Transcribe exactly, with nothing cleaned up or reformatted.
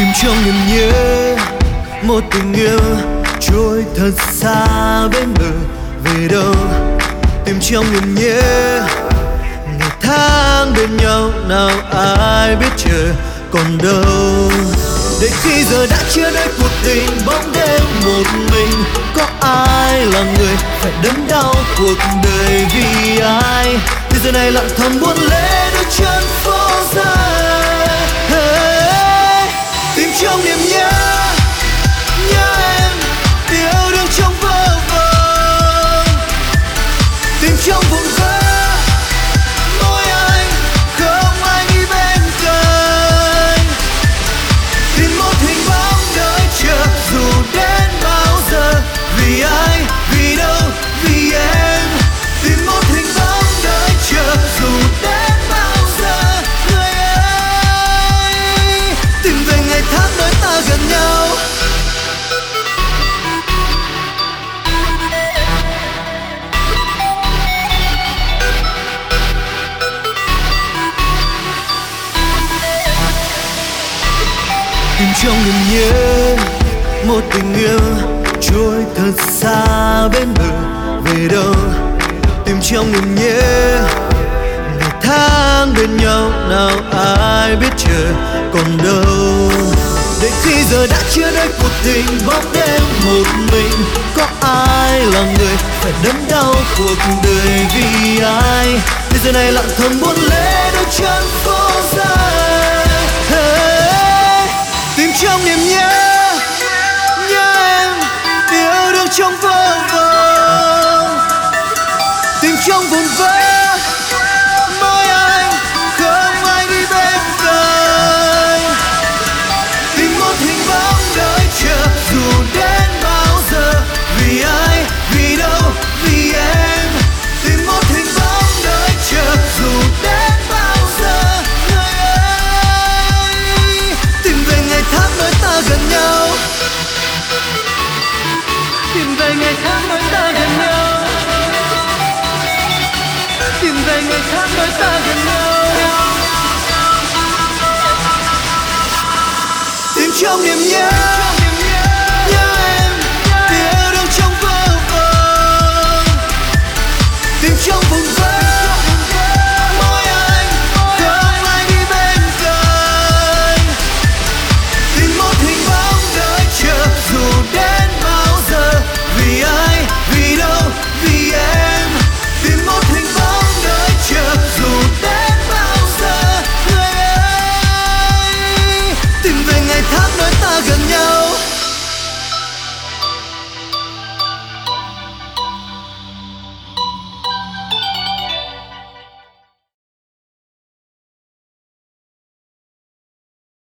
tìm trong niềm nhớ một tình yêu trôi thật xa bên bờ. Về đâu tìm trong niềm nhớ ngày tháng bên nhau, nào ai biết chờ còn đâu. Để khi giờ đã chia đôi cuộc tình bóng đêm một mình, có ai là người phải đớn đau cuộc đời vì ai? Thế giờ này lặng thầm buôn lễ đôi chân phố dài. Hey, tìm trong niềm nhớ, nhớ em vì yêu đương trong vơ vơ, tìm trong vụn vỡ môi anh không ai nghĩ bên cạnh, tìm một hình bóng đợi chờ dù đến bao giờ. Vì ai, vì đâu, vì em, tìm một hình bóng đợi chờ dù đến bao giờ. Người ơi, tìm về ngày tháng đôi ta gần nhau. Tìm trong niềm nhớ một tình yêu trôi thật xa bên bờ. Về đâu tìm trong niềm nhớ ngày tháng bên nhau, nào ai biết chờ còn đâu. Để khi giờ đã chia đôi cuộc tình bóng đêm một mình, có ai là người phải đớn đau cuộc đời vì ai? Thế giờ này lặng thầm buôn lễ đôi chân phố dài. Hey, tìm trong niềm nhớ, nhớ em vì yêu đương trong vơ vơ, tìm trong vụn vỡ môi anh không ai đi bên cạnh, tìm một hình bóng đợi chờ dù đến bao giờ. Vì ai, vì đâu, vì em, tìm một hình bóng đợi chờ dù đến bao giờ. Người ơi, tìm về ngày tháng đôi ta gần nhau, tìm về ngày tháng đôi ta gần nhau, tìm về ngày tháng đôi ta gần nhau. Tìm trong niềm nhớ